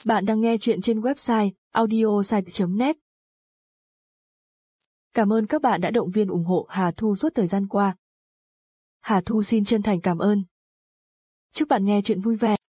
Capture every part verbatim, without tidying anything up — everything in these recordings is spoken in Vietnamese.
Bạn đang nghe chuyện trên website audiosite chấm net. Cảm ơn các bạn đã động viên ủng hộ Hà Thu suốt thời gian qua. Hà Thu xin chân thành cảm ơn. Chúc bạn nghe chuyện vui vẻ.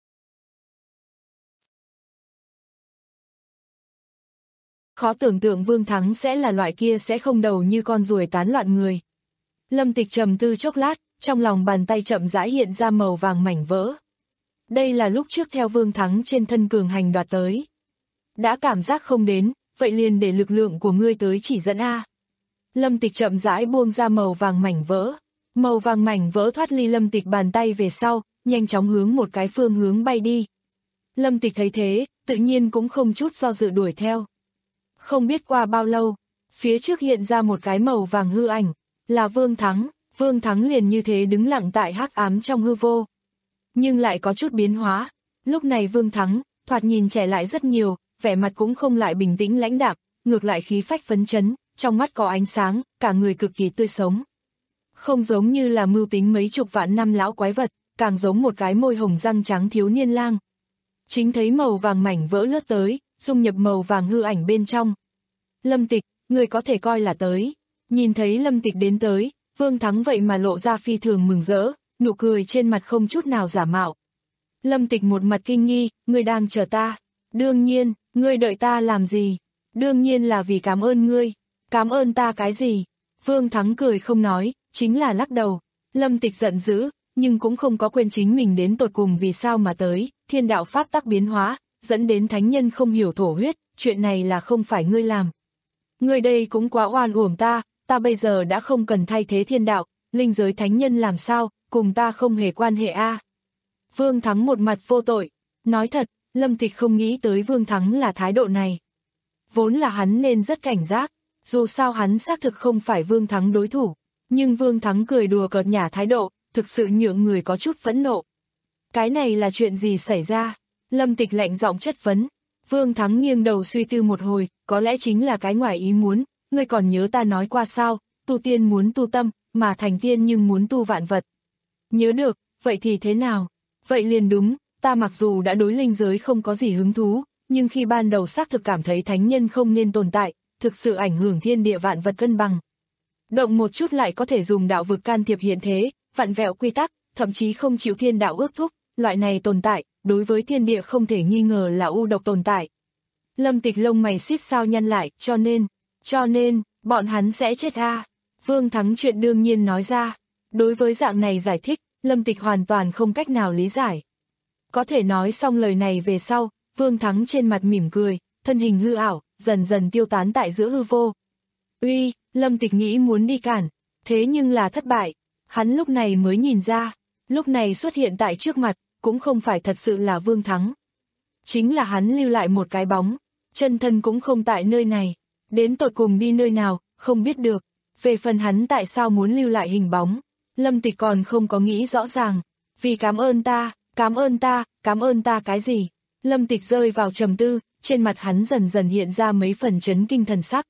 Khó tưởng tượng Vương Thắng sẽ là loại kia sẽ không đầu như con ruồi tán loạn người. Lâm Tịch trầm tư chốc lát, trong lòng bàn tay chậm rãi hiện ra màu vàng mảnh vỡ. Đây là lúc trước theo Vương Thắng trên thân cường hành đoạt tới. Đã cảm giác không đến, vậy liền để lực lượng của ngươi tới chỉ dẫn a. Lâm Tịch chậm rãi buông ra màu vàng mảnh vỡ. Màu vàng mảnh vỡ thoát ly Lâm Tịch bàn tay về sau, nhanh chóng hướng một cái phương hướng bay đi. Lâm Tịch thấy thế, tự nhiên cũng không chút do dự đuổi theo. Không biết qua bao lâu, phía trước hiện ra một cái màu vàng hư ảnh, là Vương Thắng. Vương Thắng liền như thế đứng lặng tại hắc ám trong hư vô. Nhưng lại có chút biến hóa. Lúc này Vương Thắng, thoạt nhìn trẻ lại rất nhiều, vẻ mặt cũng không lại bình tĩnh lãnh đạm, ngược lại khí phách phấn chấn, trong mắt có ánh sáng, cả người cực kỳ tươi sống. Không giống như là mưu tính mấy chục vạn năm lão quái vật, càng giống một cái môi hồng răng trắng thiếu niên lang. Chính thấy màu vàng mảnh vỡ lướt tới, dung nhập màu vàng hư ảnh bên trong. Lâm Tịch, người có thể coi là tới. Nhìn thấy Lâm Tịch đến tới, Vương Thắng vậy mà lộ ra phi thường mừng rỡ, nụ cười trên mặt không chút nào giả mạo. Lâm Tịch một mặt kinh nghi, ngươi đang chờ ta. Đương nhiên, ngươi đợi ta làm gì? Đương nhiên là vì cảm ơn ngươi. Cảm ơn ta cái gì? Vương Thắng cười không nói, chính là lắc đầu. Lâm Tịch giận dữ, nhưng cũng không có quên chính mình đến tột cùng vì sao mà tới, thiên đạo pháp tắc biến hóa, dẫn đến thánh nhân không hiểu thổ huyết, chuyện này là không phải ngươi làm. Ngươi đây cũng quá oan uổng ta, ta bây giờ đã không cần thay thế thiên đạo, linh giới thánh nhân làm sao, cùng ta không hề quan hệ a. À. Vương Thắng một mặt vô tội, nói thật, Lâm Tịch không nghĩ tới Vương Thắng là thái độ này. Vốn là hắn nên rất cảnh giác, dù sao hắn xác thực không phải Vương Thắng đối thủ, nhưng Vương Thắng cười đùa cợt nhả thái độ, thực sự nhượng người có chút phẫn nộ. Cái này là chuyện gì xảy ra? Lâm Tịch lạnh giọng chất vấn. Vương Thắng nghiêng đầu suy tư một hồi, có lẽ chính là cái ngoài ý muốn, ngươi còn nhớ ta nói qua sao, tu tiên muốn tu tâm, mà thành tiên nhưng muốn tu vạn vật. Nhớ được, vậy thì thế nào? Vậy liền đúng, ta mặc dù đã đối linh giới không có gì hứng thú, nhưng khi ban đầu xác thực cảm thấy thánh nhân không nên tồn tại, thực sự ảnh hưởng thiên địa vạn vật cân bằng. Động một chút lại có thể dùng đạo vực can thiệp hiện thế, vặn vẹo quy tắc, thậm chí không chịu thiên đạo ước thúc, loại này tồn tại, đối với thiên địa không thể nghi ngờ là u độc tồn tại. Lâm Tịch lông mày xít sao nhăn lại, cho nên, cho nên, bọn hắn sẽ chết a. À. Vương Thắng chuyện đương nhiên nói ra. Đối với dạng này giải thích, Lâm Tịch hoàn toàn không cách nào lý giải. Có thể nói xong lời này về sau, Vương Thắng trên mặt mỉm cười, thân hình hư ảo, dần dần tiêu tán tại giữa hư vô. Uy, Lâm Tịch nghĩ muốn đi cản, thế nhưng là thất bại. Hắn lúc này mới nhìn ra, lúc này xuất hiện tại trước mặt, cũng không phải thật sự là Vương Thắng. Chính là hắn lưu lại một cái bóng, chân thân cũng không tại nơi này, đến tột cùng đi nơi nào, không biết được. Về phần hắn tại sao muốn lưu lại hình bóng, Lâm Tịch còn không có nghĩ rõ ràng. Vì cảm ơn ta, cảm ơn ta, cảm ơn ta cái gì? Lâm Tịch rơi vào trầm tư, trên mặt hắn dần dần hiện ra mấy phần chấn kinh thần sắc.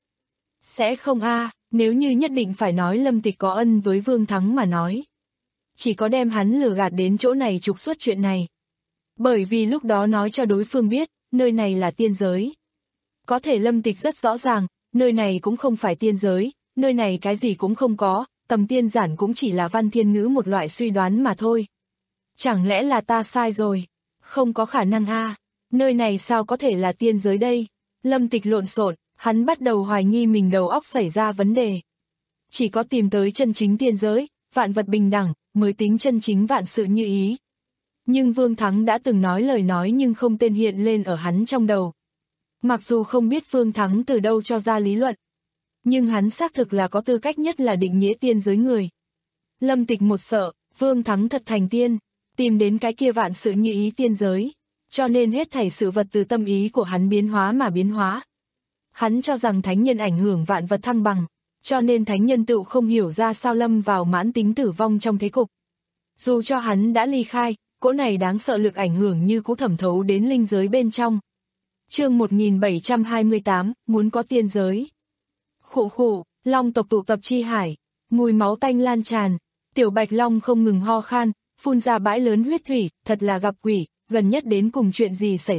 Sẽ không a, à, nếu như nhất định phải nói Lâm Tịch có ân với Vương Thắng mà nói. Chỉ có đem hắn lừa gạt đến chỗ này trục xuất chuyện này. Bởi vì lúc đó nói cho đối phương biết, nơi này là tiên giới. Có thể Lâm Tịch rất rõ ràng, nơi này cũng không phải tiên giới, nơi này cái gì cũng không có, tầm tiên giản cũng chỉ là văn thiên ngữ một loại suy đoán mà thôi. Chẳng lẽ là ta sai rồi? Không có khả năng a, à. Nơi này sao có thể là tiên giới đây? Lâm Tịch lộn xộn, hắn bắt đầu hoài nghi mình đầu óc xảy ra vấn đề. Chỉ có tìm tới chân chính tiên giới, vạn vật bình đẳng, mới tính chân chính vạn sự như ý. Nhưng Vương Thắng đã từng nói lời nói nhưng không tên hiện lên ở hắn trong đầu. Mặc dù không biết Vương Thắng từ đâu cho ra lý luận, nhưng hắn xác thực là có tư cách nhất là định nghĩa tiên giới người. Lâm Tịch một sợ, Vương Thắng thật thành tiên, tìm đến cái kia vạn sự như ý tiên giới, cho nên hết thảy sự vật từ tâm ý của hắn biến hóa mà biến hóa. Hắn cho rằng thánh nhân ảnh hưởng vạn vật thăng bằng, cho nên thánh nhân tự không hiểu ra sao lâm vào mãn tính tử vong trong thế cục. Dù cho hắn đã ly khai, cỗ này đáng sợ lực ảnh hưởng như cũ thẩm thấu đến linh giới bên trong. Chương một nghìn bảy trăm hai mươi tám, muốn có tiên giới. Khụ khụ, long tộc tụ tập chi hải, mùi máu tanh lan tràn, tiểu bạch long không ngừng ho khan, phun ra bãi lớn huyết thủy, thật là gặp quỷ, gần nhất đến cùng chuyện gì xảy ra,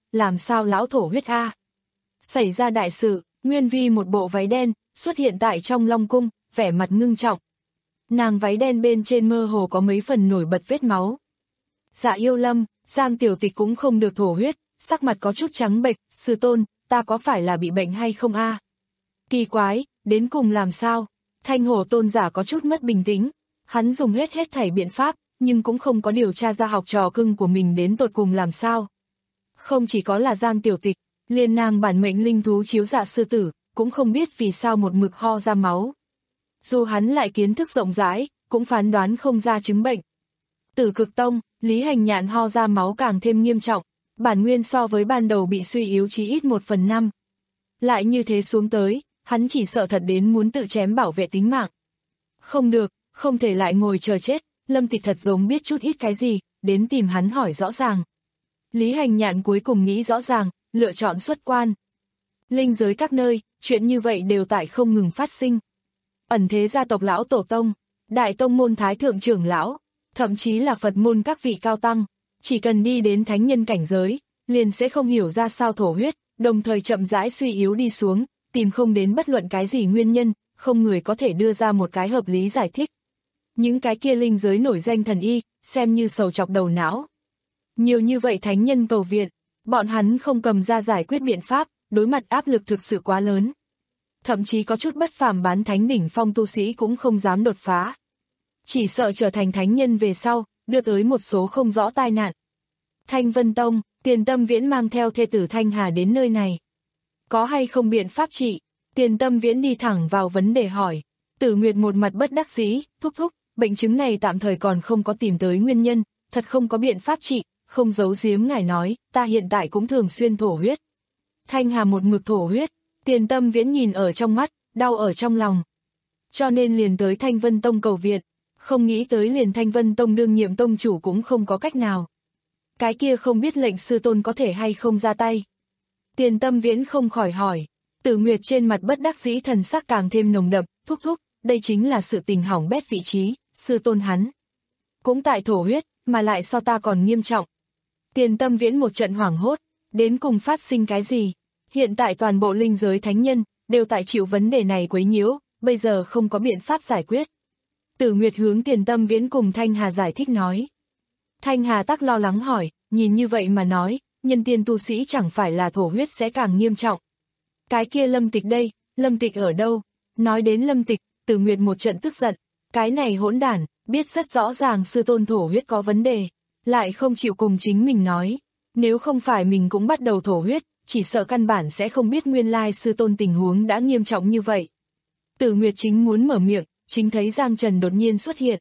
làm sao lão thổ huyết a? Xảy ra đại sự, Nguyên Vi một bộ váy đen, xuất hiện tại trong Long Cung, vẻ mặt ngưng trọng. Nàng váy đen bên trên mơ hồ có mấy phần nổi bật vết máu. Dạ Yêu Lâm, Giang Tiểu Tịch cũng không được thổ huyết, sắc mặt có chút trắng bệch, sư tôn, ta có phải là bị bệnh hay không a? Kỳ quái, đến cùng làm sao? Thanh Hổ tôn giả có chút mất bình tĩnh, hắn dùng hết hết thảy biện pháp, nhưng cũng không có điều tra ra học trò cưng của mình đến tột cùng làm sao. Không chỉ có là Giang Tiểu Tịch, liền nàng bản mệnh linh thú Chiếu Dạ sư tử, cũng không biết vì sao một mực ho ra máu. Dù hắn lại kiến thức rộng rãi, cũng phán đoán không ra chứng bệnh. Tử Cực Tông, Lý Hành Nhạn ho ra máu càng thêm nghiêm trọng, bản nguyên so với ban đầu bị suy yếu chí ít một phần năm. Lại như thế xuống tới, hắn chỉ sợ thật đến muốn tự chém bảo vệ tính mạng. Không được, không thể lại ngồi chờ chết, Lâm Tịch thật giống biết chút ít cái gì, đến tìm hắn hỏi rõ ràng. Lý Hành Nhạn cuối cùng nghĩ rõ ràng, lựa chọn xuất quan. Linh giới các nơi, chuyện như vậy đều tại không ngừng phát sinh. Ẩn thế gia tộc lão tổ tông, đại tông môn thái thượng trưởng lão, thậm chí là Phật môn các vị cao tăng, chỉ cần đi đến thánh nhân cảnh giới, liền sẽ không hiểu ra sao thổ huyết, đồng thời chậm rãi suy yếu đi xuống, tìm không đến bất luận cái gì nguyên nhân, không người có thể đưa ra một cái hợp lý giải thích. Những cái kia linh giới nổi danh thần y, xem như sầu chọc đầu não. Nhiều như vậy thánh nhân cầu viện, bọn hắn không cầm ra giải quyết biện pháp, đối mặt áp lực thực sự quá lớn. Thậm chí có chút bất phàm bán thánh đỉnh phong tu sĩ cũng không dám đột phá. Chỉ sợ trở thành thánh nhân về sau, đưa tới một số không rõ tai nạn. Thanh Vân Tông, Tiền Tâm Viễn mang theo thê tử Thanh Hà đến nơi này. Có hay không biện pháp trị? Tiền Tâm Viễn đi thẳng vào vấn đề hỏi. Tử Nguyệt một mặt bất đắc dĩ, thúc thúc, bệnh chứng này tạm thời còn không có tìm tới nguyên nhân, thật không có biện pháp trị, không giấu giếm ngài nói, ta hiện tại cũng thường xuyên thổ huyết. Thanh Hà một mực thổ huyết, Tiền Tâm Viễn nhìn ở trong mắt, đau ở trong lòng. Cho nên liền tới Thanh Vân Tông cầu viện, không nghĩ tới liền Thanh Vân Tông đương nhiệm tông chủ cũng không có cách nào. Cái kia không biết lệnh sư tôn có thể hay không ra tay. Tiền Tâm Viễn không khỏi hỏi, Tử Nguyệt trên mặt bất đắc dĩ thần sắc càng thêm nồng đậm, thúc thúc, đây chính là sự tình hỏng bét vị trí, sư tôn hắn. Cũng tại thổ huyết, mà lại so ta còn nghiêm trọng. Tiền Tâm Viễn một trận hoảng hốt, đến cùng phát sinh cái gì? Hiện tại toàn bộ linh giới thánh nhân, đều tại chịu vấn đề này quấy nhiễu, bây giờ không có biện pháp giải quyết. Tử Nguyệt hướng Tiền Tâm Viễn cùng Thanh Hà giải thích nói. Thanh Hà tắc lo lắng hỏi, nhìn như vậy mà nói, nhân tiên tu sĩ chẳng phải là thổ huyết sẽ càng nghiêm trọng. Cái kia Lâm Tịch đây, Lâm Tịch ở đâu? Nói đến Lâm Tịch, Tử Nguyệt một trận tức giận, cái này hỗn đản, biết rất rõ ràng sư tôn thổ huyết có vấn đề, lại không chịu cùng chính mình nói. Nếu không phải mình cũng bắt đầu thổ huyết, chỉ sợ căn bản sẽ không biết nguyên lai sư tôn tình huống đã nghiêm trọng như vậy. Tử Nguyệt chính muốn mở miệng, chính thấy Giang Trần đột nhiên xuất hiện.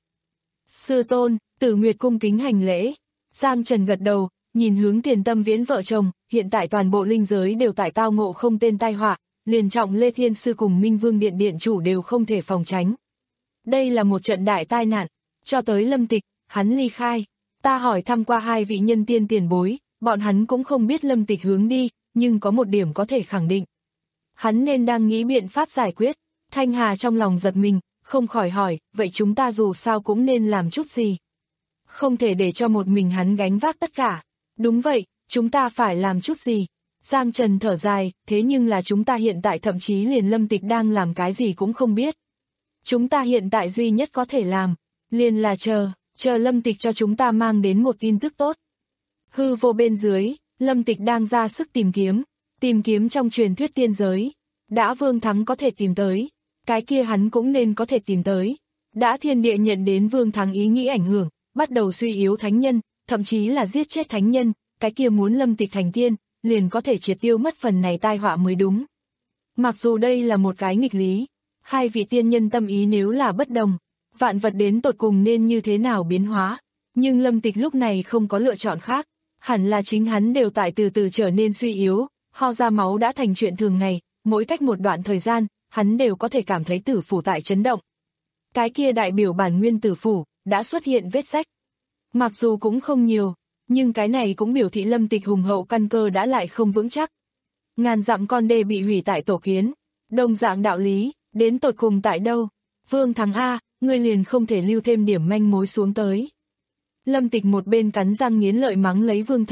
Sư tôn, Tử Nguyệt cung kính hành lễ. Giang Trần gật đầu, nhìn hướng Tiền Tâm Viễn vợ chồng, hiện tại toàn bộ linh giới đều tại tao ngộ không tên tai họa, liền trọng Lê Thiên Sư cùng Minh Vương Điện Điện chủ đều không thể phòng tránh. Đây là một trận đại tai nạn, cho tới Lâm Tịch, hắn ly khai. Ta hỏi thăm qua hai vị nhân tiên tiền bối, bọn hắn cũng không biết Lâm Tịch hướng đi, nhưng có một điểm có thể khẳng định. Hắn nên đang nghĩ biện pháp giải quyết. Thanh Hà trong lòng giật mình, không khỏi hỏi, vậy chúng ta dù sao cũng nên làm chút gì? Không thể để cho một mình hắn gánh vác tất cả. Đúng vậy, chúng ta phải làm chút gì? Giang Trần thở dài, thế nhưng là chúng ta hiện tại thậm chí liền Lâm Tịch đang làm cái gì cũng không biết. Chúng ta hiện tại duy nhất có thể làm, liền là chờ, chờ Lâm Tịch cho chúng ta mang đến một tin tức tốt. Hư vô bên dưới, Lâm Tịch đang ra sức tìm kiếm, tìm kiếm trong truyền thuyết tiên giới. Đã Vương Thắng có thể tìm tới, cái kia hắn cũng nên có thể tìm tới. Đã thiên địa nhận đến Vương Thắng ý nghĩ ảnh hưởng, bắt đầu suy yếu thánh nhân, thậm chí là giết chết thánh nhân, cái kia muốn Lâm Tịch thành tiên, liền có thể triệt tiêu mất phần này tai họa mới đúng. Mặc dù đây là một cái nghịch lý, hai vị tiên nhân tâm ý nếu là bất đồng, vạn vật đến tột cùng nên như thế nào biến hóa, nhưng Lâm Tịch lúc này không có lựa chọn khác, hẳn là chính hắn đều tại từ từ trở nên suy yếu, ho ra máu đã thành chuyện thường ngày, mỗi cách một đoạn thời gian, hắn đều có thể cảm thấy tử phủ tại chấn động. Cái kia đại biểu bản nguyên tử phủ, đã xuất hiện vết rách. Mặc dù cũng không nhiều, nhưng cái này cũng biểu thị Lâm Tịch hùng hậu căn cơ đã lại không vững chắc. Ngàn dặm con đê bị hủy tại tổ kiến, đồng dạng đạo lý, đến tột cùng tại đâu? Vương Thắng A, ngươi liền không thể lưu thêm điểm manh mối xuống tới. Lâm Tịch một bên cắn răng nghiến lợi mắng lấy Vương Thắng,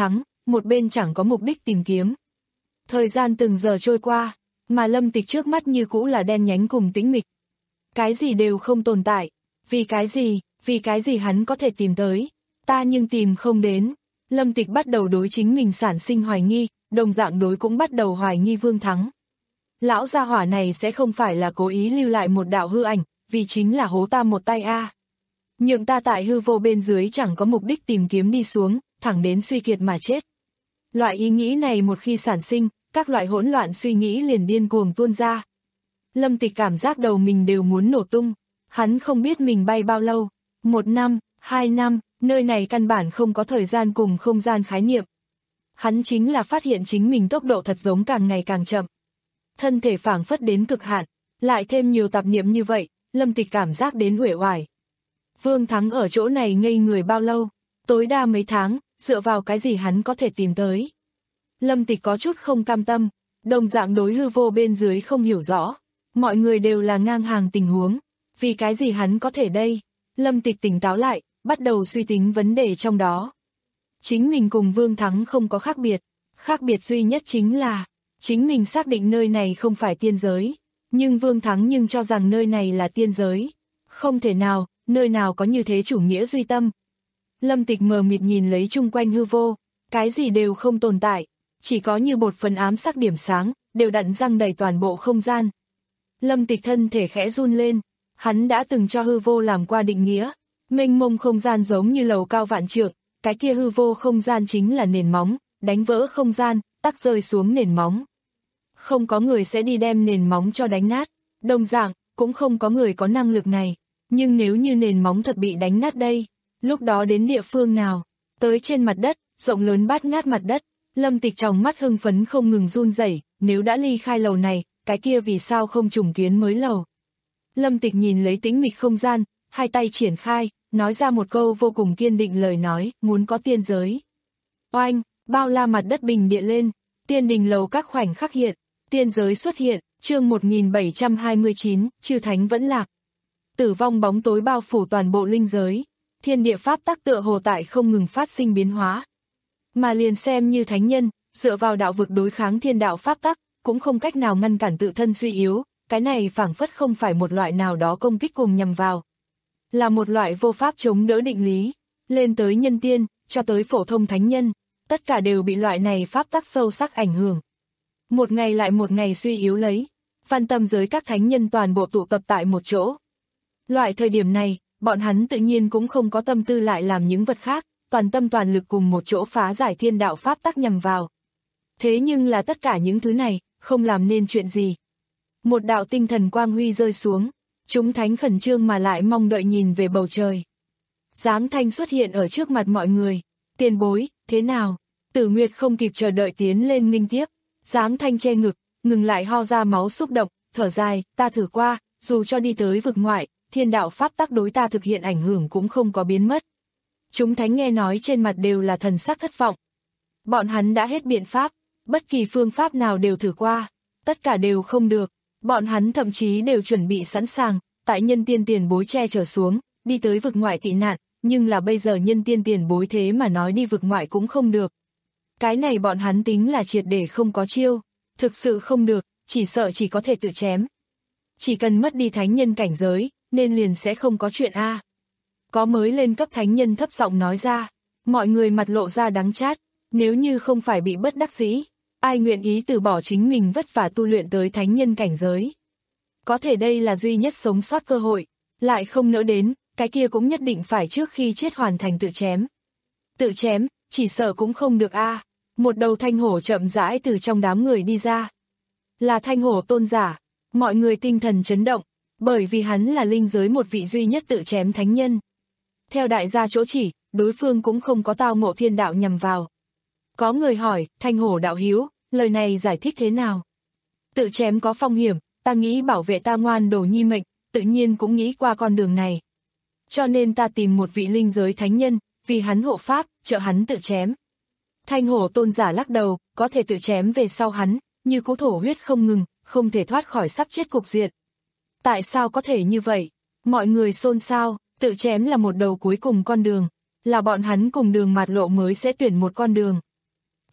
một bên chẳng có mục đích tìm kiếm. Thời gian từng giờ trôi qua, mà Lâm Tịch trước mắt như cũ là đen nhánh cùng tĩnh mịch. Cái gì đều không tồn tại, vì cái gì, vì cái gì hắn có thể tìm tới, ta nhưng tìm không đến. Lâm Tịch bắt đầu đối chính mình sản sinh hoài nghi, đồng dạng đối cũng bắt đầu hoài nghi Vương Thắng. Lão gia hỏa này sẽ không phải là cố ý lưu lại một đạo hư ảnh, vì chính là hố ta một tay a. Nhượng ta tại hư vô bên dưới chẳng có mục đích tìm kiếm đi xuống, thẳng đến suy kiệt mà chết. Loại ý nghĩ này một khi sản sinh, các loại hỗn loạn suy nghĩ liền điên cuồng tuôn ra. Lâm Tịch cảm giác đầu mình đều muốn nổ tung, hắn không biết mình bay bao lâu, một năm, hai năm, nơi này căn bản không có thời gian cùng không gian khái niệm. Hắn chính là phát hiện chính mình tốc độ thật giống càng ngày càng chậm. Thân thể phảng phất đến cực hạn, lại thêm nhiều tạp niệm như vậy, Lâm Tịch cảm giác đến uể oải. Vương Thắng ở chỗ này ngây người bao lâu, tối đa mấy tháng, dựa vào cái gì hắn có thể tìm tới. Lâm Tịch có chút không cam tâm, đồng dạng đối hư vô bên dưới không hiểu rõ, mọi người đều là ngang hàng tình huống, vì cái gì hắn có thể đây. Lâm Tịch tỉnh táo lại, bắt đầu suy tính vấn đề trong đó. Chính mình cùng Vương Thắng không có khác biệt, khác biệt duy nhất chính là, chính mình xác định nơi này không phải tiên giới, nhưng Vương Thắng nhưng cho rằng nơi này là tiên giới. Không thể nào, nơi nào có như thế chủ nghĩa duy tâm. Lâm Tịch mờ mịt nhìn lấy chung quanh hư vô, cái gì đều không tồn tại, chỉ có như bột phấn ám sắc điểm sáng, đều đặn răng đầy toàn bộ không gian. Lâm Tịch thân thể khẽ run lên, hắn đã từng cho hư vô làm qua định nghĩa, mênh mông không gian giống như lầu cao vạn trượng, cái kia hư vô không gian chính là nền móng, đánh vỡ không gian, tắc rơi xuống nền móng. Không có người sẽ đi đem nền móng cho đánh nát, đồng dạng, cũng không có người có năng lực này, nhưng nếu như nền móng thật bị đánh nát đây, lúc đó đến địa phương nào, tới trên mặt đất, rộng lớn bát ngát mặt đất. Lâm Tịch trong mắt hưng phấn không ngừng run rẩy, nếu đã ly khai lầu này, cái kia vì sao không trùng kiến mới lầu. Lâm Tịch nhìn lấy tĩnh mịch không gian, hai tay triển khai, nói ra một câu vô cùng kiên định lời nói, muốn có tiên giới. Oanh, bao la mặt đất bình địa lên, tiên đình lầu các khoảnh khắc hiện, tiên giới xuất hiện, chương một nghìn bảy trăm hai mươi chín, chư thánh vẫn lạc. Tử vong bóng tối bao phủ toàn bộ linh giới, thiên địa pháp tắc tựa hồ tại không ngừng phát sinh biến hóa. Mà liền xem như thánh nhân, dựa vào đạo vực đối kháng thiên đạo pháp tắc, cũng không cách nào ngăn cản tự thân suy yếu, cái này phảng phất không phải một loại nào đó công kích cùng nhằm vào. Là một loại vô pháp chống đỡ định lý, lên tới nhân tiên, cho tới phổ thông thánh nhân, tất cả đều bị loại này pháp tắc sâu sắc ảnh hưởng. Một ngày lại một ngày suy yếu lấy, văn tâm giới các thánh nhân toàn bộ tụ tập tại một chỗ. Loại thời điểm này, bọn hắn tự nhiên cũng không có tâm tư lại làm những vật khác, toàn tâm toàn lực cùng một chỗ phá giải thiên đạo pháp tắc nhằm vào. Thế nhưng là tất cả những thứ này, không làm nên chuyện gì. Một đạo tinh thần quang huy rơi xuống, chúng thánh khẩn trương mà lại mong đợi nhìn về bầu trời. Giáng Thanh xuất hiện ở trước mặt mọi người, tiền bối, thế nào? Tử Nguyệt không kịp chờ đợi tiến lên nghênh tiếp, Giáng Thanh che ngực, ngừng lại ho ra máu xúc động, thở dài, ta thử qua, dù cho đi tới vực ngoại, thiên đạo pháp tắc đối ta thực hiện ảnh hưởng cũng không có biến mất. Chúng thánh nghe nói trên mặt đều là thần sắc thất vọng. Bọn hắn đã hết biện pháp, bất kỳ phương pháp nào đều thử qua, tất cả đều không được. Bọn hắn thậm chí đều chuẩn bị sẵn sàng, tại nhân tiên tiền bối che chở xuống, đi tới vực ngoại tị nạn, nhưng là bây giờ nhân tiên tiền bối thế mà nói đi vực ngoại cũng không được. Cái này bọn hắn tính là triệt để không có chiêu, thực sự không được, chỉ sợ chỉ có thể tự chém. Chỉ cần mất đi thánh nhân cảnh giới, nên liền sẽ không có chuyện a. Có mới lên cấp thánh nhân thấp giọng nói ra, mọi người mặt lộ ra đắng chát, nếu như không phải bị bất đắc dĩ, ai nguyện ý từ bỏ chính mình vất vả tu luyện tới thánh nhân cảnh giới. Có thể đây là duy nhất sống sót cơ hội, lại không nỡ đến, cái kia cũng nhất định phải trước khi chết hoàn thành tự chém. Tự chém, chỉ sợ cũng không được a. Một đầu thanh hổ chậm rãi từ trong đám người đi ra. Là thanh hổ tôn giả, mọi người tinh thần chấn động, bởi vì hắn là linh giới một vị duy nhất tự chém thánh nhân. Theo đại gia chỗ chỉ, đối phương cũng không có tao ngộ thiên đạo nhằm vào. Có người hỏi, thanh hổ đạo hiếu, lời này giải thích thế nào? Tự chém có phong hiểm, ta nghĩ bảo vệ ta ngoan đồ nhi mệnh, tự nhiên cũng nghĩ qua con đường này. Cho nên ta tìm một vị linh giới thánh nhân, vì hắn hộ pháp, trợ hắn tự chém. Thanh hổ tôn giả lắc đầu, có thể tự chém về sau hắn, như cú thổ huyết không ngừng, không thể thoát khỏi sắp chết cục diện. Tại sao có thể như vậy? Mọi người xôn xao, tự chém là một đầu cuối cùng con đường, là bọn hắn cùng đường mạt lộ mới sẽ tuyển một con đường.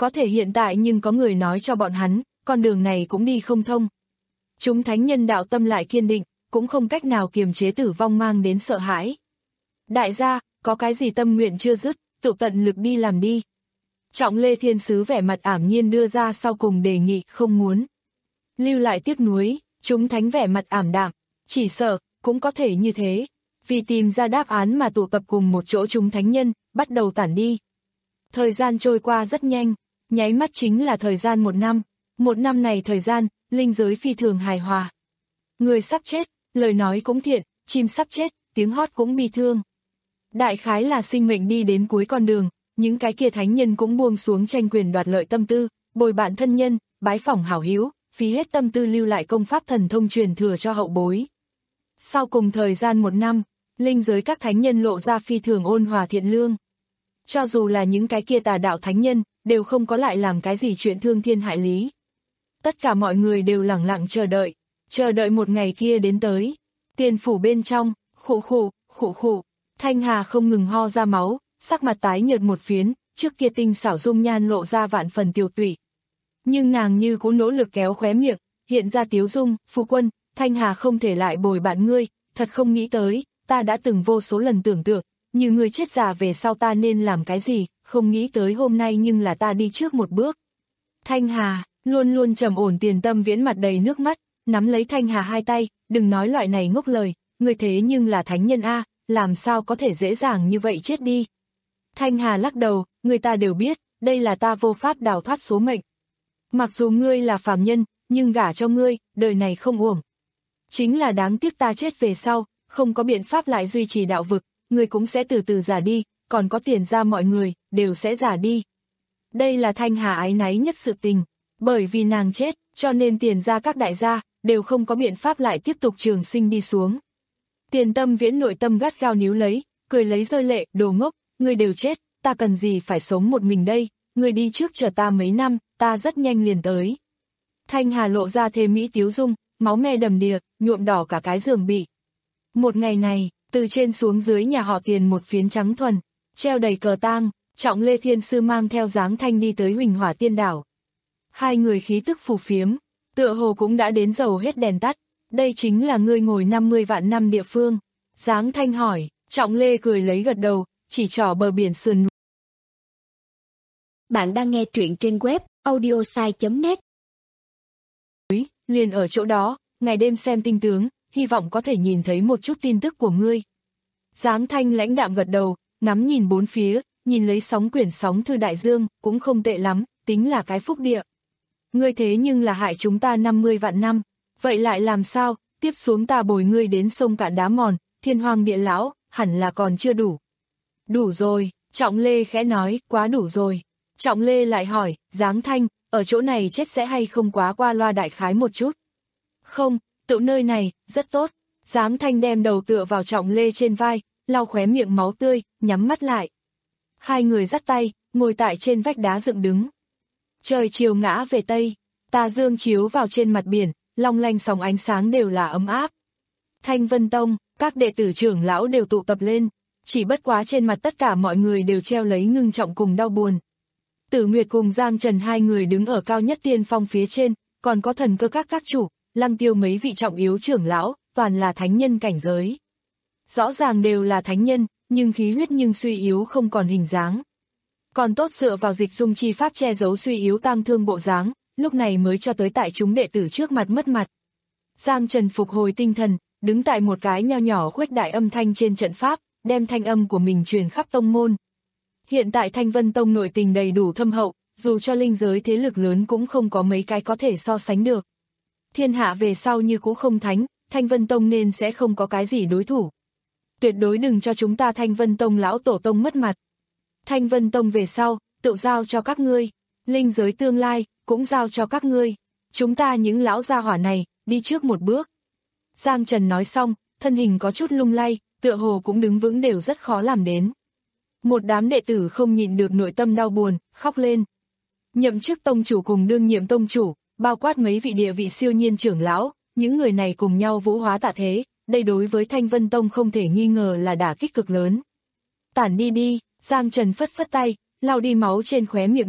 Có thể hiện tại nhưng có người nói cho bọn hắn, con đường này cũng đi không thông. Chúng thánh nhân đạo tâm lại kiên định, cũng không cách nào kiềm chế tử vong mang đến sợ hãi. Đại gia, có cái gì tâm nguyện chưa dứt, tự tận lực đi làm đi. Trọng Lê Thiên Sứ vẻ mặt ảm nhiên đưa ra sau cùng đề nghị không muốn. Lưu lại tiếc nuối, chúng thánh vẻ mặt ảm đạm, chỉ sợ, cũng có thể như thế. Vì tìm ra đáp án mà tụ tập cùng một chỗ chúng thánh nhân, bắt đầu tản đi. Thời gian trôi qua rất nhanh, nháy mắt chính là thời gian một năm. Một năm này thời gian, linh giới phi thường hài hòa. Người sắp chết, lời nói cũng thiện, chim sắp chết, tiếng hót cũng bi thương. Đại khái là sinh mệnh đi đến cuối con đường, những cái kia thánh nhân cũng buông xuống tranh quyền đoạt lợi tâm tư, bồi bạn thân nhân, bái phỏng hảo hữu, phí hết tâm tư lưu lại công pháp thần thông truyền thừa cho hậu bối. Sau cùng thời gian một năm, linh giới các thánh nhân lộ ra phi thường ôn hòa thiện lương. Cho dù là những cái kia tà đạo thánh nhân, đều không có lại làm cái gì chuyện thương thiên hại lý. Tất cả mọi người đều lẳng lặng chờ đợi, chờ đợi một ngày kia đến tới. Tiền phủ bên trong, khụ khụ, khụ khụ, Thanh Hà không ngừng ho ra máu, sắc mặt tái nhợt một phiến, trước kia tinh xảo dung nhan lộ ra vạn phần tiều tụy. Nhưng nàng như cũng nỗ lực kéo khóe miệng, hiện ra tiếu dung, phu quân, Thanh Hà không thể lại bồi bạn ngươi, thật không nghĩ tới, ta đã từng vô số lần tưởng tượng, như ngươi chết già về sau ta nên làm cái gì, không nghĩ tới hôm nay nhưng là ta đi trước một bước. Thanh Hà, luôn luôn trầm ổn Tiền Tâm Viễn mặt đầy nước mắt, nắm lấy Thanh Hà hai tay, đừng nói loại này ngốc lời, ngươi thế nhưng là thánh nhân a, làm sao có thể dễ dàng như vậy chết đi. Thanh Hà lắc đầu, người ta đều biết, đây là ta vô pháp đào thoát số mệnh. Mặc dù ngươi là phàm nhân, nhưng gả cho ngươi, đời này không uổng. Chính là đáng tiếc ta chết về sau, không có biện pháp lại duy trì đạo vực, ngươi cũng sẽ từ từ già đi, còn có Tiền gia mọi người, đều sẽ già đi. Đây là Thanh Hà ái náy nhất sự tình, bởi vì nàng chết, cho nên Tiền gia các đại gia, đều không có biện pháp lại tiếp tục trường sinh đi xuống. Tiền Tâm Viễn nội tâm gắt gao níu lấy, cười lấy rơi lệ, đồ ngốc, ngươi đều chết, ta cần gì phải sống một mình đây, ngươi đi trước chờ ta mấy năm, ta rất nhanh liền tới. Thanh Hà lộ ra thê mỹ tiếu dung, máu me đầm đìa, nhuộm đỏ cả cái giường bị. Một ngày này, từ trên xuống dưới nhà họ Tiền một phiến trắng thuần, treo đầy cờ tang, Trọng Lê Thiên Sư mang theo Giáng Thanh đi tới Huỳnh Hỏa Tiên Đảo. Hai người khí tức phù phiếm, tựa hồ cũng đã đến dầu hết đèn tắt, đây chính là ngươi ngồi năm mươi vạn năm địa phương. Giáng Thanh hỏi, Trọng Lê cười lấy gật đầu, chỉ trỏ bờ biển sườn. Bạn đang nghe truyện trên web audiosai chấm net. Liền ở chỗ đó, ngày đêm xem tinh tướng, hy vọng có thể nhìn thấy một chút tin tức của ngươi. Giáng Thanh lãnh đạm gật đầu, ngắm nhìn bốn phía, nhìn lấy sóng quyển sóng thư đại dương, cũng không tệ lắm, tính là cái phúc địa. Ngươi thế nhưng là hại chúng ta năm mươi vạn năm, vậy lại làm sao, tiếp xuống ta bồi ngươi đến sông Cạn Đá Mòn, thiên hoàng địa lão, hẳn là còn chưa đủ. Đủ rồi, Trọng Lê khẽ nói, quá đủ rồi. Trọng Lê lại hỏi, Giáng Thanh, ở chỗ này chết sẽ hay không quá qua loa đại khái một chút? Không, tự nơi này, rất tốt. Giáng Thanh đem đầu tựa vào Trọng Lê trên vai, lau khóe miệng máu tươi, nhắm mắt lại. Hai người dắt tay, ngồi tại trên vách đá dựng đứng. Trời chiều ngã về Tây, tà dương chiếu vào trên mặt biển, long lanh sóng ánh sáng đều là ấm áp. Thanh Vân Tông, các đệ tử trưởng lão đều tụ tập lên, chỉ bất quá trên mặt tất cả mọi người đều treo lấy ngưng trọng cùng đau buồn. Tử Nguyệt cùng Giang Trần hai người đứng ở cao nhất tiên phong phía trên, còn có Thần Cơ các các chủ, Lăng Tiêu mấy vị trọng yếu trưởng lão, toàn là thánh nhân cảnh giới. Rõ ràng đều là thánh nhân, nhưng khí huyết nhưng suy yếu không còn hình dáng. Còn tốt dựa vào dịch dung chi pháp che giấu suy yếu tang thương bộ dáng, lúc này mới cho tới tại chúng đệ tử trước mặt mất mặt. Giang Trần phục hồi tinh thần, đứng tại một cái nho nhỏ khuếch đại âm thanh trên trận pháp, đem thanh âm của mình truyền khắp tông môn. Hiện tại Thanh Vân Tông nội tình đầy đủ thâm hậu, dù cho linh giới thế lực lớn cũng không có mấy cái có thể so sánh được. Thiên hạ về sau như cũ không thánh, Thanh Vân Tông nên sẽ không có cái gì đối thủ. Tuyệt đối đừng cho chúng ta Thanh Vân Tông lão tổ tông mất mặt. Thanh Vân Tông về sau, tự giao cho các ngươi, linh giới tương lai, cũng giao cho các ngươi. Chúng ta những lão gia hỏa này, đi trước một bước. Giang Trần nói xong, thân hình có chút lung lay, tựa hồ cũng đứng vững đều rất khó làm đến. Một đám đệ tử không nhịn được nội tâm đau buồn, khóc lên. Nhậm chức tông chủ cùng đương nhiệm tông chủ, bao quát mấy vị địa vị siêu nhiên trưởng lão, những người này cùng nhau vũ hóa tạ thế, đây đối với Thanh Vân Tông không thể nghi ngờ là đả kích cực lớn. Tản đi đi, Giang Trần phất phất tay, lau đi máu trên khóe miệng nước,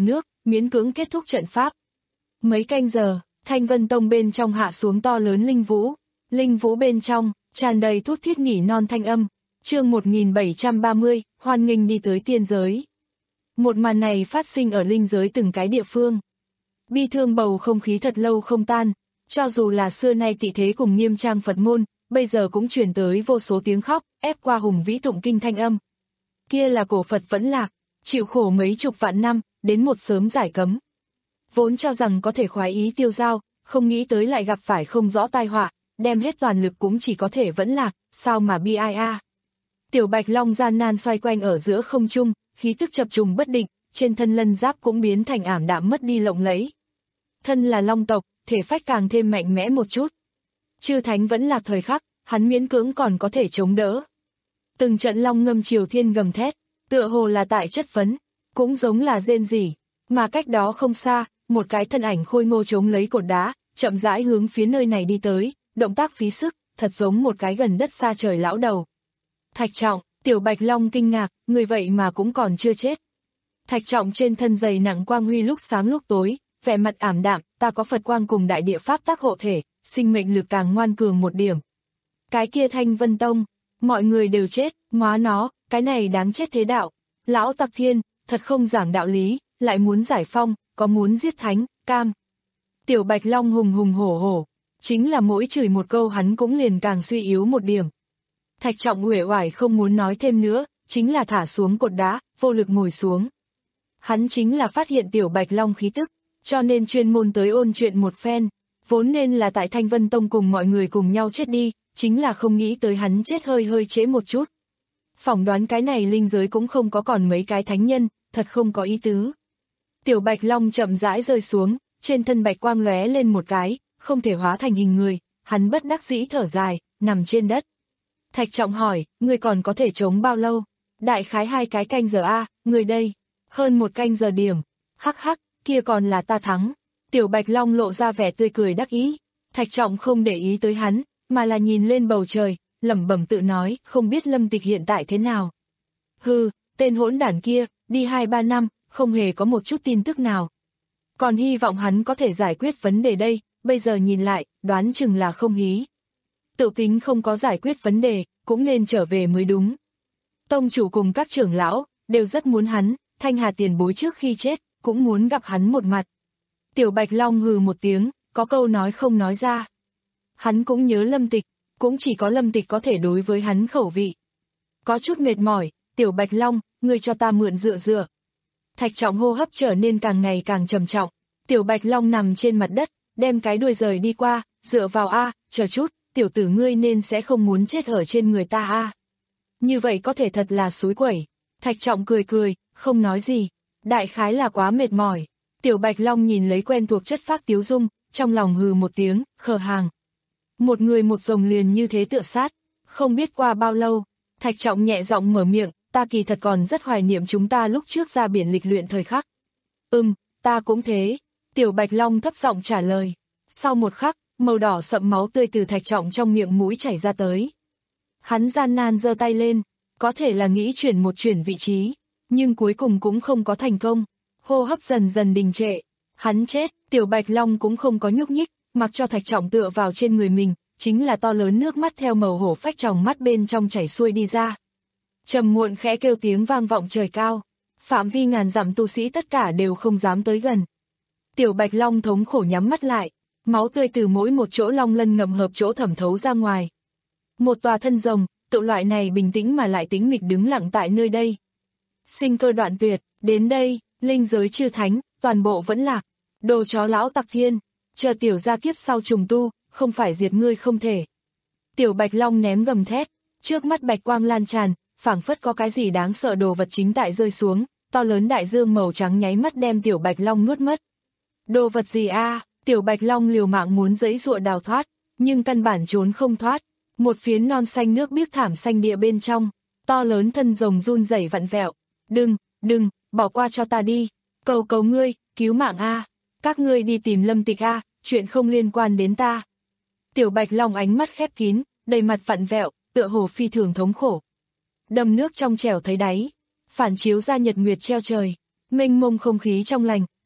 miễn cưỡng kết thúc trận pháp. Mấy canh giờ, Thanh Vân Tông bên trong hạ xuống to lớn linh vũ. Linh vũ bên trong, tràn đầy thút thít nghỉ non thanh âm. Chương một nghìn bảy trăm ba mươi, hoan nghênh đi tới tiên giới. Một màn này phát sinh ở linh giới từng cái địa phương. Bi thương bầu không khí thật lâu không tan, cho dù là xưa nay tị thế cùng nghiêm trang Phật môn, bây giờ cũng truyền tới vô số tiếng khóc, ép qua hùng vĩ tụng kinh thanh âm. Kia là cổ Phật vẫn lạc, chịu khổ mấy chục vạn năm, đến một sớm giải cấm. Vốn cho rằng có thể khoái ý tiêu dao, không nghĩ tới lại gặp phải không rõ tai họa, đem hết toàn lực cũng chỉ có thể vẫn lạc, sao mà bi ai a. Tiểu Bạch Long gian nan xoay quanh ở giữa không trung, khí tức chập trùng bất định, trên thân lân giáp cũng biến thành ảm đạm mất đi lộng lẫy. Thân là long tộc, thể phách càng thêm mạnh mẽ một chút. Chư thánh vẫn lạc thời khắc, hắn miễn cưỡng còn có thể chống đỡ. Từng trận long ngâm triều thiên gầm thét, tựa hồ là tại chất vấn, cũng giống là rên rỉ, mà cách đó không xa, một cái thân ảnh khôi ngô chống lấy cột đá, chậm rãi hướng phía nơi này đi tới, động tác phí sức, thật giống một cái gần đất xa trời lão đầu. Thạch Trọng, Tiểu Bạch Long kinh ngạc, người vậy mà cũng còn chưa chết. Thạch Trọng trên thân dày nặng quang huy lúc sáng lúc tối, vẻ mặt ảm đạm, ta có Phật quang cùng đại địa pháp tác hộ thể, sinh mệnh lực càng ngoan cường một điểm. Cái kia Thanh Vân Tông, mọi người đều chết, hóa nó, cái này đáng chết thế đạo. Lão Tặc Thiên, thật không giảng đạo lý, lại muốn giải phong, có muốn giết thánh, cam. Tiểu Bạch Long hùng hùng hổ hổ, chính là mỗi chửi một câu hắn cũng liền càng suy yếu một điểm. Thạch Trọng uể oải không muốn nói thêm nữa, chính là thả xuống cột đá, vô lực ngồi xuống. Hắn chính là phát hiện Tiểu Bạch Long khí tức, cho nên chuyên môn tới ôn chuyện một phen, vốn nên là tại Thanh Vân Tông cùng mọi người cùng nhau chết đi, chính là không nghĩ tới hắn chết hơi hơi trễ một chút. Phỏng đoán cái này linh giới cũng không có còn mấy cái thánh nhân, thật không có ý tứ. Tiểu Bạch Long chậm rãi rơi xuống, trên thân bạch quang lóe lên một cái, không thể hóa thành hình người, hắn bất đắc dĩ thở dài, nằm trên đất. Thạch Trọng hỏi, người còn có thể chống bao lâu? Đại khái hai cái canh giờ a, người đây, hơn một canh giờ điểm, hắc hắc, kia còn là ta thắng. Tiểu Bạch Long lộ ra vẻ tươi cười đắc ý, Thạch Trọng không để ý tới hắn, mà là nhìn lên bầu trời, lẩm bẩm tự nói, không biết Lâm Tịch hiện tại thế nào. Hừ, tên hỗn đản kia, đi hai ba năm, không hề có một chút tin tức nào. Còn hy vọng hắn có thể giải quyết vấn đề đây, bây giờ nhìn lại, đoán chừng là không hí. Tự tính không có giải quyết vấn đề, cũng nên trở về mới đúng. Tông chủ cùng các trưởng lão, đều rất muốn hắn, Thanh Hà tiền bối trước khi chết, cũng muốn gặp hắn một mặt. Tiểu Bạch Long hừ một tiếng, có câu nói không nói ra. Hắn cũng nhớ Lâm Tịch, cũng chỉ có Lâm Tịch có thể đối với hắn khẩu vị. Có chút mệt mỏi, Tiểu Bạch Long, ngươi cho ta mượn dựa dựa. Thạch Trọng hô hấp trở nên càng ngày càng trầm trọng. Tiểu Bạch Long nằm trên mặt đất, đem cái đuôi rời đi qua, dựa vào a, chờ chút, tiểu tử ngươi nên sẽ không muốn chết ở trên người ta a. Như vậy có thể thật là xúi quẩy. Thạch Trọng cười cười, không nói gì. Đại khái là quá mệt mỏi. Tiểu Bạch Long nhìn lấy quen thuộc chất phác tiếu dung, trong lòng hừ một tiếng, khờ hàng. Một người một rồng liền như thế tựa sát. Không biết qua bao lâu, Thạch Trọng nhẹ giọng mở miệng, ta kỳ thật còn rất hoài niệm chúng ta lúc trước ra biển lịch luyện thời khắc. Ừm, ta cũng thế. Tiểu Bạch Long thấp giọng trả lời. Sau một khắc, màu đỏ sậm máu tươi từ Thạch Trọng trong miệng mũi chảy ra tới. Hắn gian nan giơ tay lên, có thể là nghĩ chuyển một chuyển vị trí, nhưng cuối cùng cũng không có thành công. Hô hấp dần dần đình trệ. Hắn chết, Tiểu Bạch Long cũng không có nhúc nhích, mặc cho Thạch Trọng tựa vào trên người mình, chính là to lớn nước mắt theo màu hổ phách tròng mắt bên trong chảy xuôi đi ra. Trầm muộn khẽ kêu tiếng vang vọng trời cao, phạm vi ngàn dặm tu sĩ tất cả đều không dám tới gần. Tiểu Bạch Long thống khổ nhắm mắt lại, máu tươi từ mỗi một chỗ long lân ngầm hợp chỗ thẩm thấu ra ngoài. Một tòa thân rồng, tự loại này bình tĩnh mà lại tĩnh mịch đứng lặng tại nơi đây. Sinh cơ đoạn tuyệt, đến đây, linh giới chư thánh, toàn bộ vẫn lạc. Đồ chó lão Tặc Thiên, chờ tiểu gia kiếp sau trùng tu, không phải diệt ngươi không thể. Tiểu Bạch Long ném gầm thét, trước mắt bạch quang lan tràn, phảng phất có cái gì đáng sợ đồ vật chính tại rơi xuống, to lớn đại dương màu trắng nháy mắt đem Tiểu Bạch Long nuốt mất. Đồ vật gì a? Tiểu Bạch Long liều mạng muốn giãy giụa đào thoát, nhưng căn bản trốn không thoát. Một phiến non xanh nước biếc thảm xanh địa bên trong, to lớn thân rồng run rẩy vặn vẹo. Đừng, đừng, bỏ qua cho ta đi, cầu cầu ngươi, cứu mạng a, các ngươi đi tìm Lâm Tịch a, chuyện không liên quan đến ta. Tiểu Bạch Long ánh mắt khép kín, đầy mặt vặn vẹo, tựa hồ phi thường thống khổ. Đầm nước trong trẻo thấy đáy, phản chiếu ra nhật nguyệt treo trời, mênh mông không khí trong lành,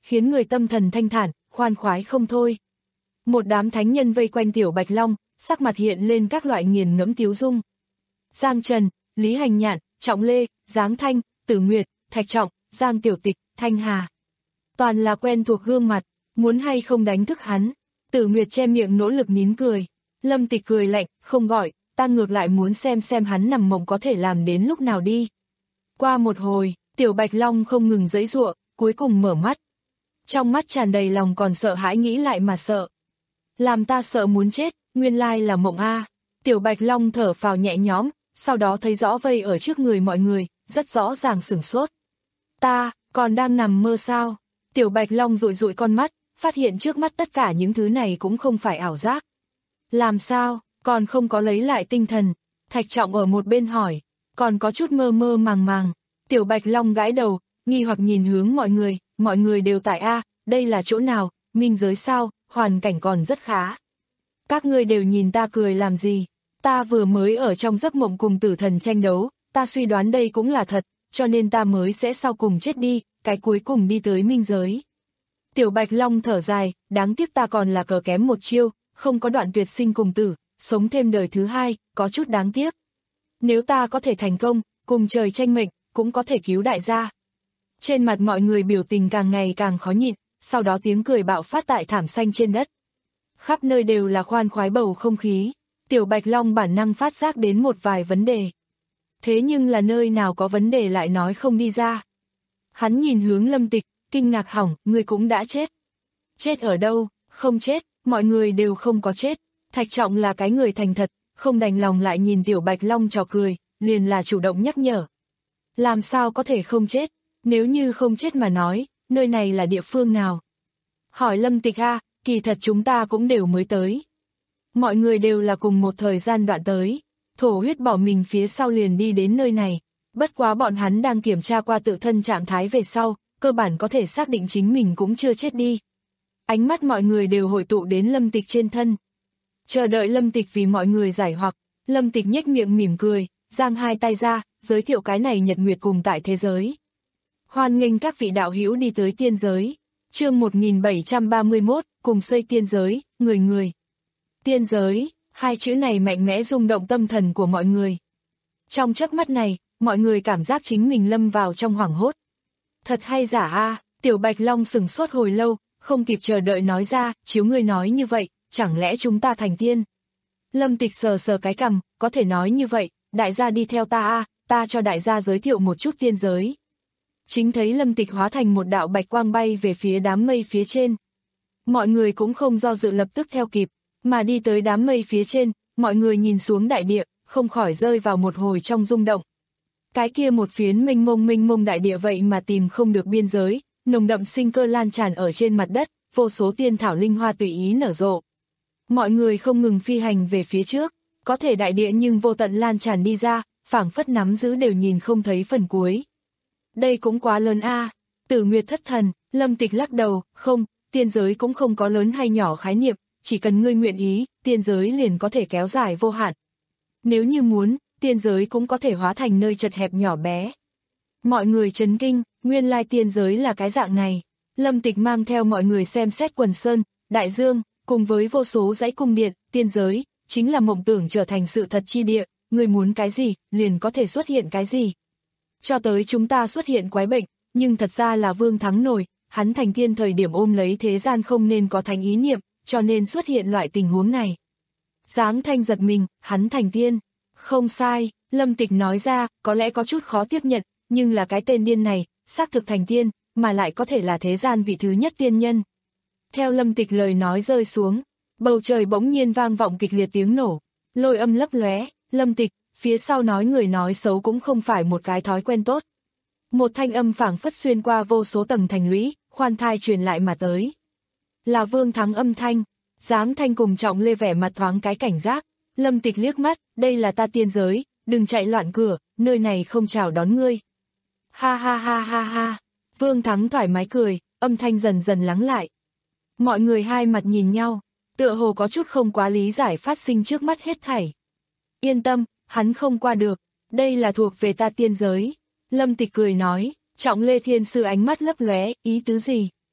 khiến người tâm thần thanh thản, khoan khoái không thôi. Một đám thánh nhân vây quanh Tiểu Bạch Long, sắc mặt hiện lên các loại nghiền ngẫm tiếu dung. Giang Trần, Lý Hành Nhạn, Trọng Lê, Giáng Thanh, Tử Nguyệt, Thạch Trọng, Giang Tiểu Tịch, Thanh Hà. Toàn là quen thuộc gương mặt, muốn hay không đánh thức hắn. Tử Nguyệt che miệng nỗ lực nín cười. Lâm Tịch cười lạnh, không gọi, ta ngược lại muốn xem xem hắn nằm mộng có thể làm đến lúc nào đi. Qua một hồi, Tiểu Bạch Long không ngừng giãy giụa, cuối cùng mở mắt. Trong mắt tràn đầy lòng còn sợ hãi, nghĩ lại mà sợ. Làm ta sợ muốn chết, nguyên lai là mộng a. Tiểu Bạch Long thở phào nhẹ nhõm, sau đó thấy rõ vây ở trước người mọi người, rất rõ ràng sửng sốt. Ta, còn đang nằm mơ sao? Tiểu Bạch Long dụi dụi con mắt, phát hiện trước mắt tất cả những thứ này cũng không phải ảo giác. Làm sao, còn không có lấy lại tinh thần? Thạch Trọng ở một bên hỏi, còn có chút mơ mơ màng màng. Tiểu Bạch Long gãi đầu, nghi hoặc nhìn hướng mọi người, mọi người đều tại A, đây là chỗ nào, minh giới sao, hoàn cảnh còn rất khá. Các ngươi đều nhìn ta cười làm gì? Ta vừa mới ở trong giấc mộng cùng tử thần tranh đấu, ta suy đoán đây cũng là thật, cho nên ta mới sẽ sau cùng chết đi, cái cuối cùng đi tới minh giới. Tiểu Bạch Long thở dài, đáng tiếc ta còn là cờ kém một chiêu, không có đoạn tuyệt sinh cùng tử, sống thêm đời thứ hai, có chút đáng tiếc. Nếu ta có thể thành công, cùng trời tranh mệnh, cũng có thể cứu đại gia. Trên mặt mọi người biểu tình càng ngày càng khó nhịn, sau đó tiếng cười bạo phát tại thảm xanh trên đất. Khắp nơi đều là khoan khoái bầu không khí, Tiểu Bạch Long bản năng phát giác đến một vài vấn đề. Thế nhưng là nơi nào có vấn đề lại nói không đi ra. Hắn nhìn hướng Lâm Tịch, kinh ngạc hỏng, người cũng đã chết. Chết ở đâu? Không chết, mọi người đều không có chết. Thạch Trọng là cái người thành thật, không đành lòng lại nhìn Tiểu Bạch Long trò cười, liền là chủ động nhắc nhở. Làm sao có thể không chết? Nếu như không chết mà nói, nơi này là địa phương nào? Hỏi Lâm Tịch a, kỳ thật chúng ta cũng đều mới tới. Mọi người đều là cùng một thời gian đoạn tới. Thổ huyết bỏ mình phía sau liền đi đến nơi này. Bất quá bọn hắn đang kiểm tra qua tự thân trạng thái về sau, cơ bản có thể xác định chính mình cũng chưa chết đi. Ánh mắt mọi người đều hội tụ đến Lâm Tịch trên thân. Chờ đợi Lâm Tịch vì mọi người giải hoặc, Lâm Tịch nhếch miệng mỉm cười, giang hai tay ra, giới thiệu cái này nhật nguyệt cùng tại thế giới. Hoan nghênh các vị đạo hữu đi tới tiên giới. Chương một nghìn bảy trăm ba mươi mốt, cùng xây tiên giới, người người. Tiên giới, hai chữ này mạnh mẽ rung động tâm thần của mọi người. Trong chớp mắt này, mọi người cảm giác chính mình lâm vào trong hoảng hốt. Thật hay giả a? Tiểu Bạch Long sửng sốt hồi lâu, không kịp chờ đợi nói ra, chiếu ngươi nói như vậy, chẳng lẽ chúng ta thành tiên? Lâm Tịch sờ sờ cái cằm, có thể nói như vậy, đại gia đi theo ta a, ta cho đại gia giới thiệu một chút tiên giới. Chính thấy Lâm Tịch hóa thành một đạo bạch quang bay về phía đám mây phía trên. Mọi người cũng không do dự lập tức theo kịp, mà đi tới đám mây phía trên, mọi người nhìn xuống đại địa, không khỏi rơi vào một hồi trong rung động. Cái kia một phiến mênh mông mênh mông đại địa vậy mà tìm không được biên giới, nồng đậm sinh cơ lan tràn ở trên mặt đất, vô số tiên thảo linh hoa tùy ý nở rộ. Mọi người không ngừng phi hành về phía trước, có thể đại địa nhưng vô tận lan tràn đi ra, phảng phất nắm giữ đều nhìn không thấy phần cuối. Đây cũng quá lớn a. Tử Nguyệt thất thần, Lâm Tịch lắc đầu, không, tiên giới cũng không có lớn hay nhỏ khái niệm, chỉ cần ngươi nguyện ý, tiên giới liền có thể kéo dài vô hạn. Nếu như muốn, tiên giới cũng có thể hóa thành nơi chật hẹp nhỏ bé. Mọi người chấn kinh, nguyên lai tiên giới là cái dạng này. Lâm Tịch mang theo mọi người xem xét quần sơn, đại dương, cùng với vô số dãy cung điện, tiên giới, chính là mộng tưởng trở thành sự thật chi địa, người muốn cái gì, liền có thể xuất hiện cái gì. Cho tới chúng ta xuất hiện quái bệnh, nhưng thật ra là Vương Thắng nổi, hắn thành tiên thời điểm ôm lấy thế gian không nên có thành ý niệm, cho nên xuất hiện loại tình huống này. Giáng Thanh giật mình, hắn thành tiên. Không sai, Lâm Tịch nói ra, có lẽ có chút khó tiếp nhận, nhưng là cái tên điên này, xác thực thành tiên, mà lại có thể là thế gian vị thứ nhất tiên nhân. Theo Lâm Tịch lời nói rơi xuống, bầu trời bỗng nhiên vang vọng kịch liệt tiếng nổ, lôi âm lấp lóe, Lâm Tịch, phía sau nói người nói xấu cũng không phải một cái thói quen tốt. Một thanh âm phảng phất xuyên qua vô số tầng thành lũy, khoan thai truyền lại mà tới. Là Vương Thắng âm thanh, Giáng Thanh cùng Trọng Lê vẻ mặt thoáng cái cảnh giác, Lâm Tịch liếc mắt, đây là ta tiên giới, đừng chạy loạn cửa, nơi này không chào đón ngươi. Ha ha ha ha ha, Vương Thắng thoải mái cười, âm thanh dần dần lắng lại. Mọi người hai mặt nhìn nhau, tựa hồ có chút không quá lý giải phát sinh trước mắt hết thảy. Yên tâm, hắn không qua được, đây là thuộc về ta tiên giới. Lâm Tịch cười nói, Trọng Lê Thiên Sư ánh mắt lấp lóe, ý tứ gì?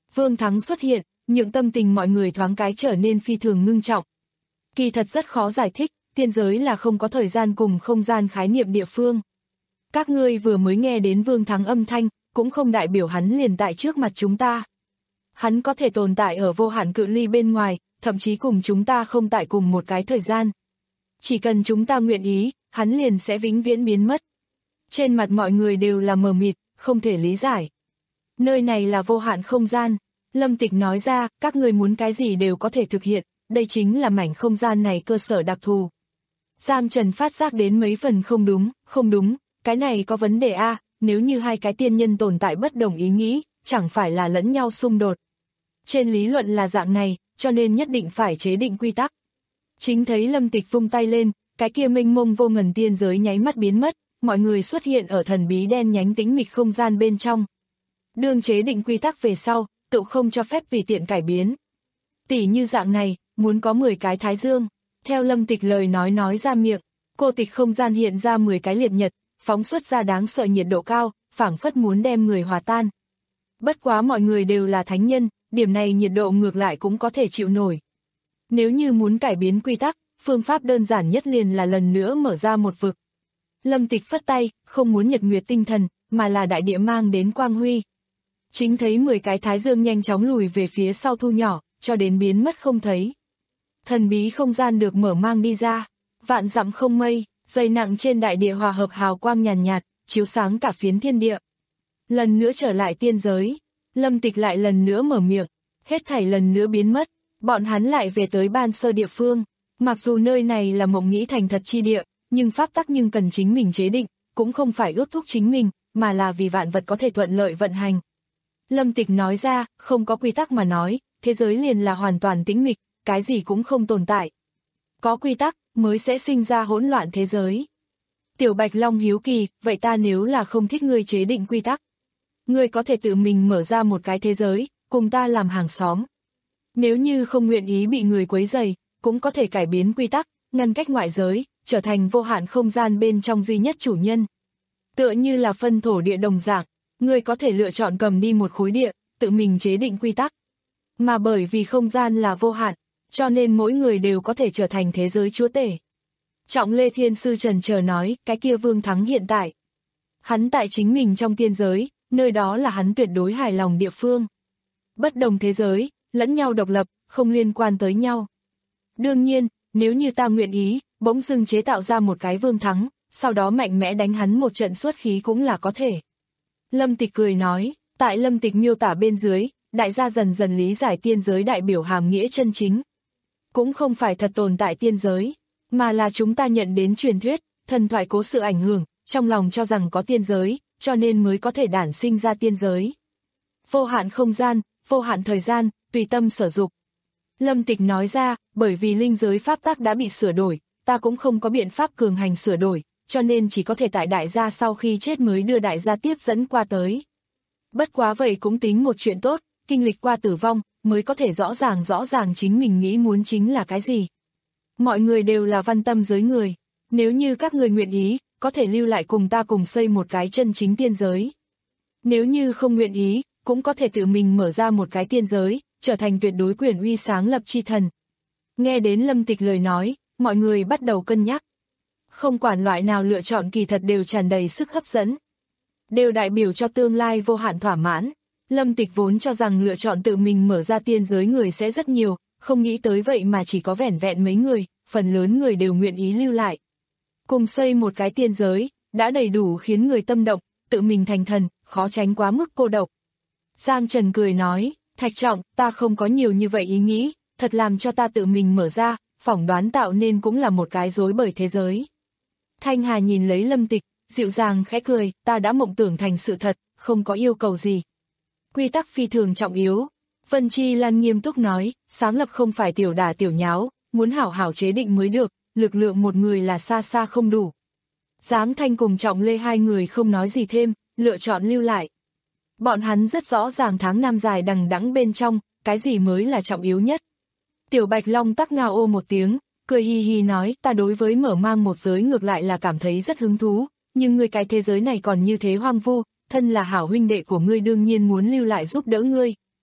Vương Thắng xuất hiện, nhượng tâm tình mọi người thoáng cái trở nên phi thường ngưng trọng. Kỳ thật rất khó giải thích, tiên giới là không có thời gian cùng không gian khái niệm địa phương. Các ngươi vừa mới nghe đến Vương Thắng âm thanh, cũng không đại biểu hắn liền tại trước mặt chúng ta. Hắn có thể tồn tại ở vô hạn cự ly bên ngoài, thậm chí cùng chúng ta không tại cùng một cái thời gian. Chỉ cần chúng ta nguyện ý, hắn liền sẽ vĩnh viễn biến mất. Trên mặt mọi người đều là mờ mịt, không thể lý giải. Nơi này là vô hạn không gian. Lâm Tịch nói ra, các người muốn cái gì đều có thể thực hiện, đây chính là mảnh không gian này cơ sở đặc thù. Giang Trần phát giác đến mấy phần không đúng, không đúng, cái này có vấn đề a, nếu như hai cái tiên nhân tồn tại bất đồng ý nghĩ, chẳng phải là lẫn nhau xung đột. Trên lý luận là dạng này, cho nên nhất định phải chế định quy tắc. Chính thấy Lâm Tịch vung tay lên, cái kia mênh mông vô ngần tiên giới nháy mắt biến mất, mọi người xuất hiện ở thần bí đen nhánh tĩnh mịch không gian bên trong. Đương chế định quy tắc về sau, tự không cho phép tùy tiện cải biến. Tỷ như dạng này, muốn có mười cái thái dương, theo Lâm Tịch lời nói nói ra miệng, cô tịch không gian hiện ra mười cái liệt nhật, phóng xuất ra đáng sợ nhiệt độ cao, phảng phất muốn đem người hòa tan. Bất quá mọi người đều là thánh nhân, điểm này nhiệt độ ngược lại cũng có thể chịu nổi. Nếu như muốn cải biến quy tắc, phương pháp đơn giản nhất liền là lần nữa mở ra một vực. Lâm Tịch phất tay, không muốn nhật nguyệt tinh thần, mà là đại địa mang đến quang huy. Chính thấy mười cái thái dương nhanh chóng lùi về phía sau thu nhỏ, cho đến biến mất không thấy. Thần bí không gian được mở mang đi ra, vạn dặm không mây, dày nặng trên đại địa hòa hợp hào quang nhàn nhạt, nhạt, chiếu sáng cả phiến thiên địa. Lần nữa trở lại tiên giới, Lâm Tịch lại lần nữa mở miệng, hết thảy lần nữa biến mất, bọn hắn lại về tới ban sơ địa phương. Mặc dù nơi này là mộng nghĩ thành thật chi địa, nhưng pháp tắc nhưng cần chính mình chế định, cũng không phải ước thúc chính mình, mà là vì vạn vật có thể thuận lợi vận hành. Lâm Tịch nói ra, không có quy tắc mà nói, thế giới liền là hoàn toàn tĩnh mịch, cái gì cũng không tồn tại. Có quy tắc, mới sẽ sinh ra hỗn loạn thế giới. Tiểu Bạch Long hiếu kỳ, vậy ta nếu là không thích ngươi chế định quy tắc, ngươi có thể tự mình mở ra một cái thế giới, cùng ta làm hàng xóm. Nếu như không nguyện ý bị người quấy rầy, cũng có thể cải biến quy tắc, ngăn cách ngoại giới, trở thành vô hạn không gian bên trong duy nhất chủ nhân. Tựa như là phân thổ địa đồng dạng, ngươi có thể lựa chọn cầm đi một khối địa, tự mình chế định quy tắc. Mà bởi vì không gian là vô hạn, cho nên mỗi người đều có thể trở thành thế giới chúa tể. Trọng Lê Thiên Sư trần chờ nói, cái kia Vương Thắng hiện tại. Hắn tại chính mình trong tiên giới, nơi đó là hắn tuyệt đối hài lòng địa phương. Bất đồng thế giới, lẫn nhau độc lập, không liên quan tới nhau. Đương nhiên, nếu như ta nguyện ý, bỗng dưng chế tạo ra một cái Vương Thắng, sau đó mạnh mẽ đánh hắn một trận xuất khí cũng là có thể. Lâm Tịch cười nói, tại Lâm Tịch miêu tả bên dưới, đại gia dần dần lý giải tiên giới đại biểu hàm nghĩa chân chính. Cũng không phải thật tồn tại tiên giới, mà là chúng ta nhận đến truyền thuyết, thần thoại cố sự ảnh hưởng, trong lòng cho rằng có tiên giới, cho nên mới có thể đản sinh ra tiên giới. Vô hạn không gian, vô hạn thời gian, tùy tâm sở dục. Lâm Tịch nói ra, bởi vì linh giới pháp tắc đã bị sửa đổi, ta cũng không có biện pháp cường hành sửa đổi, cho nên chỉ có thể tại đại gia sau khi chết mới đưa đại gia tiếp dẫn qua tới. Bất quá vậy cũng tính một chuyện tốt, kinh lịch qua tử vong, mới có thể rõ ràng rõ ràng chính mình nghĩ muốn chính là cái gì. Mọi người đều là văn tâm giới người, nếu như các người nguyện ý, có thể lưu lại cùng ta cùng xây một cái chân chính tiên giới. Nếu như không nguyện ý, cũng có thể tự mình mở ra một cái tiên giới, trở thành tuyệt đối quyền uy sáng lập chi thần. Nghe đến Lâm Tịch lời nói, mọi người bắt đầu cân nhắc. Không quản loại nào lựa chọn kỳ thật đều tràn đầy sức hấp dẫn. Đều đại biểu cho tương lai vô hạn thỏa mãn. Lâm Tịch vốn cho rằng lựa chọn tự mình mở ra tiên giới người sẽ rất nhiều, không nghĩ tới vậy mà chỉ có vẻn vẹn mấy người, phần lớn người đều nguyện ý lưu lại. Cùng xây một cái tiên giới, đã đầy đủ khiến người tâm động, tự mình thành thần, khó tránh quá mức cô độc. Giang Trần cười nói, Thạch Trọng, ta không có nhiều như vậy ý nghĩ, thật làm cho ta tự mình mở ra, phỏng đoán tạo nên cũng là một cái rối bời thế giới. Thanh Hà nhìn lấy Lâm Tịch, dịu dàng khẽ cười, ta đã mộng tưởng thành sự thật, không có yêu cầu gì. Quy tắc phi thường trọng yếu. Vân Chi Lan nghiêm túc nói, sáng lập không phải tiểu đả tiểu nháo, muốn hảo hảo chế định mới được, lực lượng một người là xa xa không đủ. Giáng Thanh cùng Trọng Lê hai người không nói gì thêm, lựa chọn lưu lại. Bọn hắn rất rõ ràng tháng năm dài đằng đẵng bên trong, cái gì mới là trọng yếu nhất. Tiểu Bạch Long tắc ngao ô một tiếng, cười hi hi nói, ta đối với mở mang một giới ngược lại là cảm thấy rất hứng thú, nhưng người cái thế giới này còn như thế hoang vu, thân là hảo huynh đệ của ngươi đương nhiên muốn lưu lại giúp đỡ ngươi.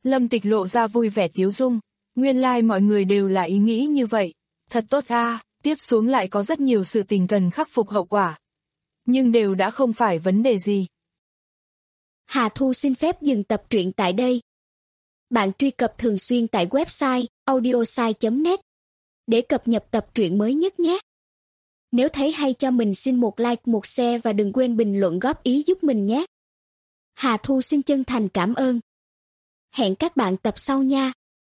Lâm Tịch lộ ra vui vẻ tiếu dung, nguyên lai like mọi người đều là ý nghĩ như vậy, thật tốt a, tiếp xuống lại có rất nhiều sự tình cần khắc phục hậu quả. Nhưng đều đã không phải vấn đề gì. Hà Thu xin phép dừng tập truyện tại đây. Bạn truy cập thường xuyên tại website audiosai chấm net để cập nhật tập truyện mới nhất nhé. Nếu thấy hay cho mình xin một like, một share và đừng quên bình luận góp ý giúp mình nhé. Hà Thu xin chân thành cảm ơn. Hẹn các bạn tập sau nha.